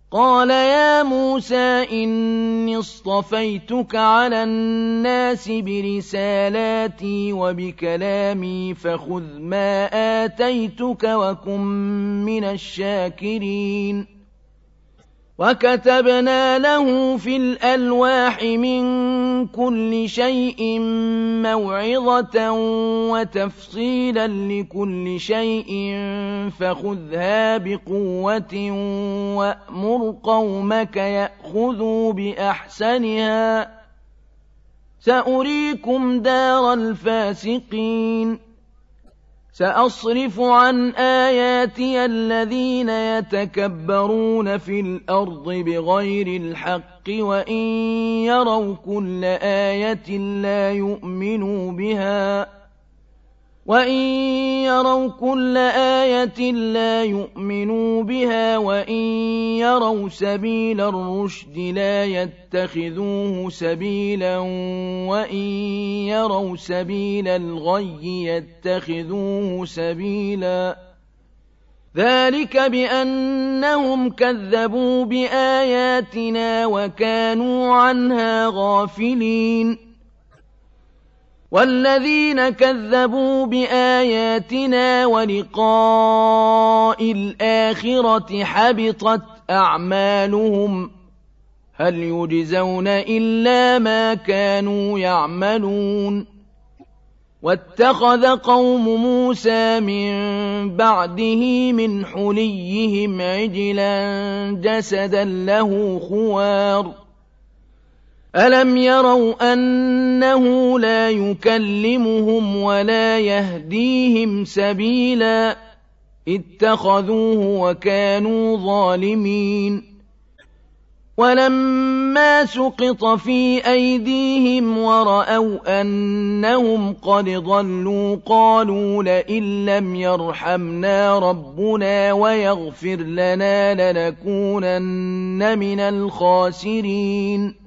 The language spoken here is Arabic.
قال يا موسى إني اصطفيتك على الناس برسالاتي وبكلامي فخذ ما آتيتك وكن من الشاكرين وكتبنا له في الألواح من كل شيء موعظة وتفصيلا لكل شيء فخذها بقوة وأمر قومك يأخذوا بأحسنها سأريكم دار الفاسقين سأصرف عن آياتي الذين يتكبرون في الأرض بغير الحق وإن يروا كل آية لا يؤمنوا بها وإن يروا سبيل الرشد لا يتخذوه سبيلا وإن يروا سبيل الغي يتخذوه سبيلا ذلك بأنهم كذبوا بآياتنا وكانوا عنها غافلين والذين كذبوا بآياتنا ولقاء الآخرة حبطت أعمالهم هل يجزون إلا ما كانوا يعملون واتخذ قوم موسى من بعده من حليهم عجلا جسدا له خوار ألم يروا أنه لا يكلمهم ولا يهديهم سبيلا اتخذوه وكانوا ظالمين ولما سقط في أيديهم ورأوا أنهم قد ضلوا قالوا لئن لم يرحمنا ربنا ويغفر لنا لنكونن من الخاسرين